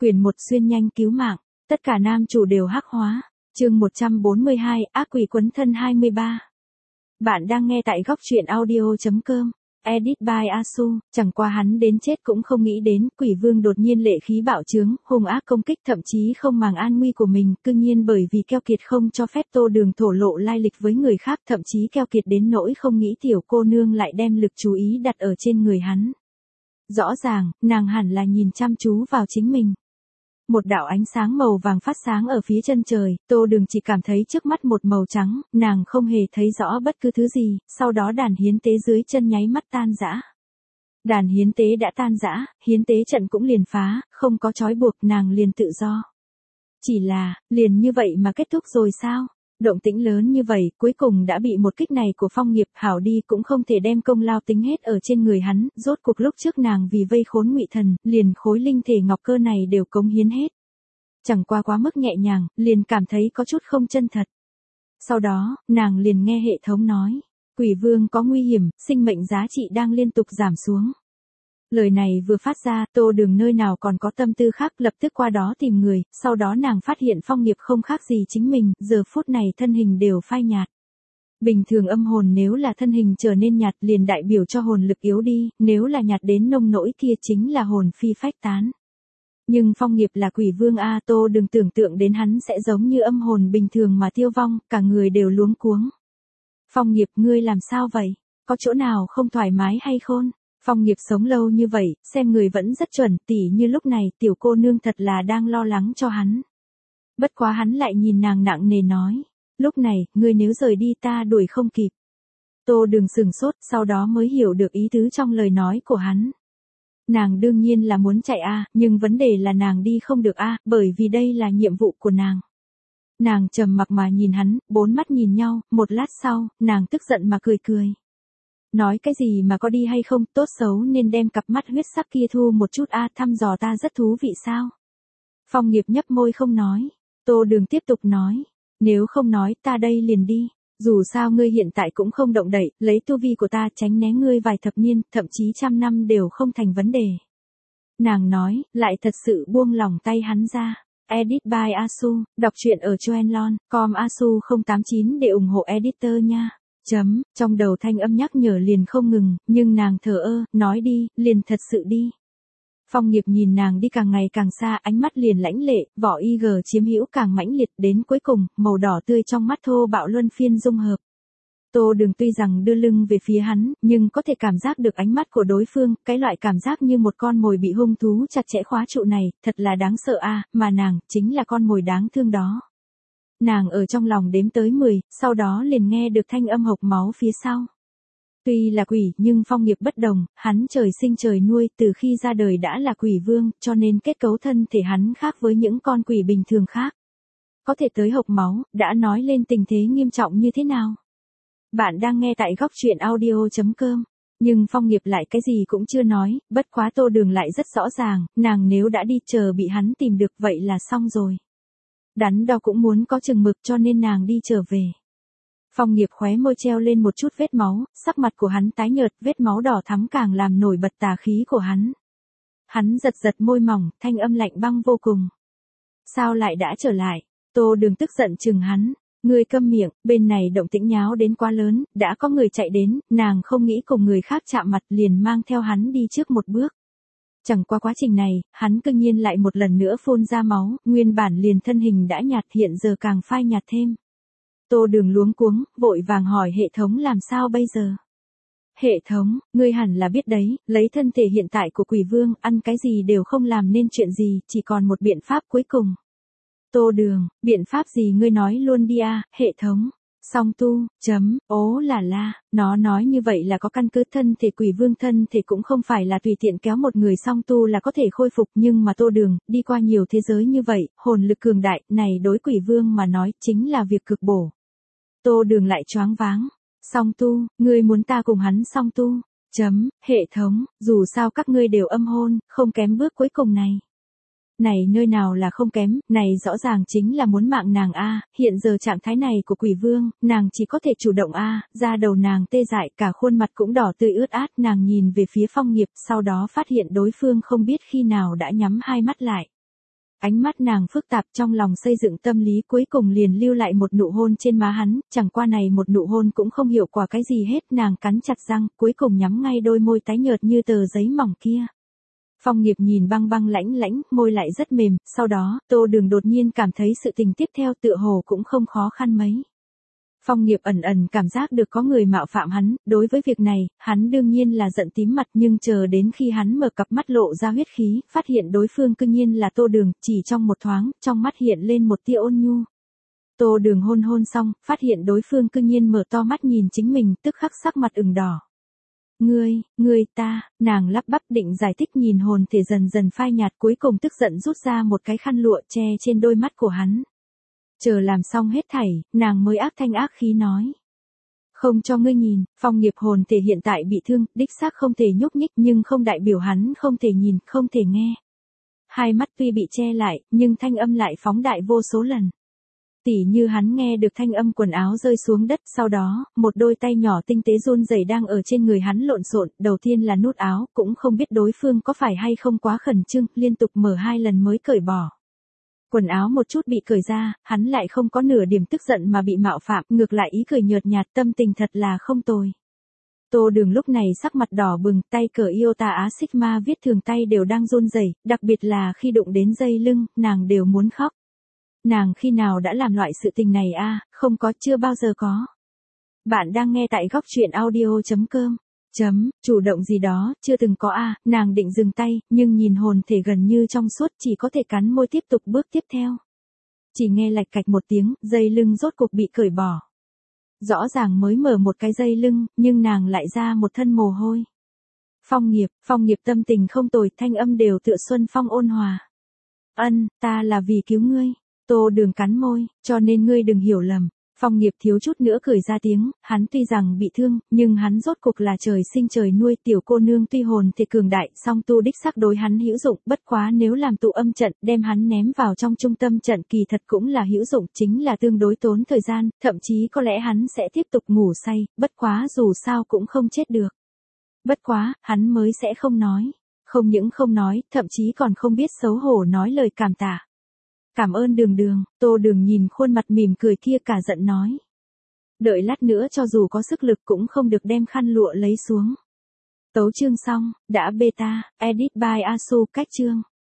Quyền 1 xuyên nhanh cứu mạng, tất cả nam chủ đều hắc hóa. Chương 142, ác quỷ quấn thân 23. Bạn đang nghe tại góc truyện audio.com. Edit by Asu. Chẳng qua hắn đến chết cũng không nghĩ đến, quỷ vương đột nhiên lệ khí bạo trướng, hung ác công kích, thậm chí không màng an nguy của mình, cương nhiên bởi vì keo kiệt không cho phép Tô Đường thổ lộ lai lịch với người khác, thậm chí keo kiệt đến nỗi không nghĩ tiểu cô nương lại đem lực chú ý đặt ở trên người hắn. Rõ ràng, nàng hẳn là nhìn chăm chú vào chính mình. Một đạo ánh sáng màu vàng phát sáng ở phía chân trời, Tô Đường chỉ cảm thấy trước mắt một màu trắng, nàng không hề thấy rõ bất cứ thứ gì, sau đó đàn hiến tế dưới chân nháy mắt tan rã. Đàn hiến tế đã tan rã, hiến tế trận cũng liền phá, không có trói buộc, nàng liền tự do. Chỉ là, liền như vậy mà kết thúc rồi sao? Động tĩnh lớn như vậy, cuối cùng đã bị một kích này của Phong Nghiệp hảo đi cũng không thể đem công lao tính hết ở trên người hắn, rốt cuộc lúc trước nàng vì vây khốn Ngụy Thần, liền khối linh thể ngọc cơ này đều cống hiến hết. Chẳng qua quá mức nhẹ nhàng, liền cảm thấy có chút không chân thật. Sau đó, nàng liền nghe hệ thống nói, quỷ vương có nguy hiểm, sinh mệnh giá trị đang liên tục giảm xuống. Lời này vừa phát ra, Tô Đường nơi nào còn có tâm tư khác, lập tức qua đó tìm người, sau đó nàng phát hiện Phong Nghiệp không khác gì chính mình, giờ phút này thân hình đều phai nhạt. Bình thường âm hồn nếu là thân hình trở nên nhạt liền đại biểu cho hồn lực yếu đi, nếu là nhạt đến nông nỗi kia chính là hồn phi phách tán. Nhưng Phong Nghiệp là quỷ vương A, Tô Đường tưởng tượng đến hắn sẽ giống như âm hồn bình thường mà tiêu vong, cả người đều luống cuống. Phong Nghiệp, ngươi làm sao vậy? Có chỗ nào không thoải mái hay khôn? Phong Nghiệp sống lâu như vậy, xem người vẫn rất chuẩn, tỉ như lúc này tiểu cô nương thật là đang lo lắng cho hắn. Bất quá hắn lại nhìn nàng nặng nề nói, lúc này, ngươi nếu rời đi ta đuổi không kịp. Tô Đường sửng sốt, sau đó mới hiểu được ý tứ trong lời nói của hắn. Nàng đương nhiên là muốn chạy a, nhưng vấn đề là nàng đi không được a, bởi vì đây là nhiệm vụ của nàng. Nàng trầm mặc mà nhìn hắn, bốn mắt nhìn nhau, một lát sau, nàng tức giận mà cười cười. Nói cái gì mà có đi hay không, tốt xấu nên đem cặp mắt huyết sắc kia thu một chút a, thăm dò ta rất thú vị sao? Phong Nghiệp nhấp môi không nói. Tô Đường tiếp tục nói, nếu không nói ta đây liền đi. Dù sao ngươi hiện tại cũng không động đậy, lấy tu vi của ta tránh né ngươi vài thập niên, thậm chí trăm năm đều không thành vấn đề. Nàng nói, lại thật sự buông lỏng tay hắn ra. Edit by Asu, đọc truyện ở choenlon.com Asu 089 để ủng hộ editor nha. Trong đầu thanh âm nhắc nhở liền không ngừng, nhưng nàng thờ ơ, nói đi, liền thật sự đi. Phong Nghiệp nhìn nàng đi càng ngày càng xa, ánh mắt liền lãnh lệ, vỏ IG chiếm hữu càng mãnh liệt, đến cuối cùng, màu đỏ tươi trong mắt thô bạo luân phiên dung hợp. Tô Đường tuy rằng đưa lưng về phía hắn, nhưng có thể cảm giác được ánh mắt của đối phương, cái loại cảm giác như một con mồi bị hung thú chặt chẽ khóa trụ này, thật là đáng sợ a, mà nàng, chính là con mồi đáng thương đó. Nàng ở trong lòng đếm tới 10, sau đó liền nghe được thanh âm hộc máu phía sau. Tuy là quỷ, nhưng Phong Nghiệp bất đồng, hắn trời sinh trời nuôi, từ khi ra đời đã là quỷ vương, cho nên kết cấu thân thể hắn khác với những con quỷ bình thường khác. Có thể tới hộc máu, đã nói lên tình thế nghiêm trọng như thế nào. Bạn đang nghe tại góc truyện audio.com. Nhưng Phong Nghiệp lại cái gì cũng chưa nói, bất quá Tô Đường lại rất rõ ràng, nàng nếu đã đi chờ bị hắn tìm được vậy là xong rồi. Đắn đo cũng muốn có chừng mực cho nên nàng đi trở về. Phong Nghiệp khóe môi treo lên một chút vết máu, sắc mặt của hắn tái nhợt, vết máu đỏ thắm càng làm nổi bật tà khí của hắn. Hắn giật giật môi mỏng, thanh âm lạnh băng vô cùng. Sao lại đã trở lại? Tô Đường tức giận chừng hắn. Ngươi câm miệng, bên này động tĩnh nháo đến quá lớn, đã có người chạy đến, nàng không nghĩ cùng người khác chạm mặt liền mang theo hắn đi trước một bước. Chẳng qua quá trình này, hắn cương nhiên lại một lần nữa phun ra máu, nguyên bản liền thân hình đã nhạt hiện giờ càng phai nhạt thêm. Tô Đường luống cuống, vội vàng hỏi hệ thống làm sao bây giờ. Hệ thống, ngươi hẳn là biết đấy, lấy thân thể hiện tại của quỷ vương, ăn cái gì đều không làm nên chuyện gì, chỉ còn một biện pháp cuối cùng. Tô Đường, biện pháp gì ngươi nói luôn đi a, hệ thống. Song tu, ố là la, nó nói như vậy là có căn cứ, thân thể quỷ vương thân thể cũng không phải là tùy tiện kéo một người song tu là có thể khôi phục, nhưng mà Tô Đường, đi qua nhiều thế giới như vậy, hồn lực cường đại, này đối quỷ vương mà nói, chính là việc cực bổ. Tô Đường lại choáng váng, song tu, ngươi muốn ta cùng hắn song tu, hệ thống, dù sao các ngươi đều âm hôn, không kém bước cuối cùng này. Này nơi nào là không kém, này rõ ràng chính là muốn mạng nàng a, hiện giờ trạng thái này của quỷ vương, nàng chỉ có thể chủ động a, da đầu nàng tê dại, cả khuôn mặt cũng đỏ tươi ướt át, nàng nhìn về phía Phong Nghiệp, sau đó phát hiện đối phương không biết khi nào đã nhắm hai mắt lại. Ánh mắt nàng phức tạp, trong lòng xây dựng tâm lý, cuối cùng liền lưu lại một nụ hôn trên má hắn, chẳng qua này một nụ hôn cũng không hiệu quả cái gì hết, nàng cắn chặt răng, cuối cùng nhắm ngay đôi môi tái nhợt như tờ giấy mỏng kia. Phong Nghiệp nhìn băng băng lãnh lãnh, môi lại rất mềm, sau đó, Tô Đường đột nhiên cảm thấy sự tình tiếp theo tựa hồ cũng không khó khăn mấy. Phong Nghiệp ẩn ẩn cảm giác được có người mạo phạm hắn, đối với việc này, hắn đương nhiên là giận tím mặt, nhưng chờ đến khi hắn mở cặp mắt lộ ra huyết khí, phát hiện đối phương cư nhiên là Tô Đường, chỉ trong một thoáng, trong mắt hiện lên một tia ôn nhu. Tô Đường hôn hôn xong, phát hiện đối phương cư nhiên mở to mắt nhìn chính mình, tức khắc sắc mặt ửng đỏ. Ta, nàng lắp bắp định giải thích, nhìn hồn thể dần dần phai nhạt, cuối cùng tức giận rút ra một cái khăn lụa che trên đôi mắt của hắn. Chờ làm xong hết thảy, nàng mới ác thanh ác khí nói. Không cho ngươi nhìn, Phong Nghiệp hồn thể hiện tại bị thương, đích xác không thể nhúc nhích, nhưng không đại biểu hắn không thể nhìn, không thể nghe. Hai mắt tuy bị che lại, nhưng thanh âm lại phóng đại vô số lần. Tỉ như hắn nghe được thanh âm quần áo rơi xuống đất, sau đó, một đôi tay nhỏ tinh tế run rẩy đang ở trên người hắn lộn xộn, đầu tiên là nút áo, cũng không biết đối phương có phải hay không quá khẩn trương, liên tục mở 2 lần mới cởi bỏ. Quần áo một chút bị cởi ra, hắn lại không có nửa điểm tức giận mà bị mạo phạm, ngược lại ý cười nhợt nhạt, tâm tình thật là không tồi. Tô Đường lúc này sắc mặt đỏ bừng, tay cờ Iota Á Sigma viết thường tay đều đang run rẩy, đặc biệt là khi đụng đến dây lưng, nàng đều muốn khóc. Nàng khi nào đã làm loại sự tình này a? Không có, chưa bao giờ có. Bạn đang nghe tại góc truyện audio.com. Chủ động gì đó, chưa từng có a. Nàng định dừng tay, nhưng nhìn hồn thể gần như trong suốt, chỉ có thể cắn môi tiếp tục bước tiếp theo. Chỉ nghe lạch cạch một tiếng, dây lưng rốt cuộc bị cởi bỏ. Rõ ràng mới mở một cái dây lưng, nhưng nàng lại ra một thân mồ hôi. Phong Nghiệp tâm tình không tồi, thanh âm đều tựa xuân phong ôn hòa. Ta là vì cứu ngươi. Tô Đường cắn môi, cho nên ngươi đừng hiểu lầm. Phong Nghiệp thiếu chút nữa cười ra tiếng, hắn tuy rằng bị thương, nhưng hắn rốt cuộc là trời sinh trời nuôi, tiểu cô nương tuy hồn thể cường đại, song tu đích xác đối hắn hữu dụng, bất quá nếu làm tụ âm trận, đem hắn ném vào trong trung tâm trận kỳ thật cũng là hữu dụng, chính là tương đối tốn thời gian, thậm chí có lẽ hắn sẽ tiếp tục ngủ say, bất quá dù sao cũng không chết được. Bất quá, hắn mới sẽ không nói. Không những không nói, thậm chí còn không biết xấu hổ nói lời cảm tạ. Cảm ơn Đường. Tô Đường nhìn khuôn mặt mỉm cười kia cả giận nói. Đợi lát nữa cho dù có sức lực cũng không được đem khăn lụa lấy xuống. Tấu chương xong, đã beta, edit by Asu, cách chương.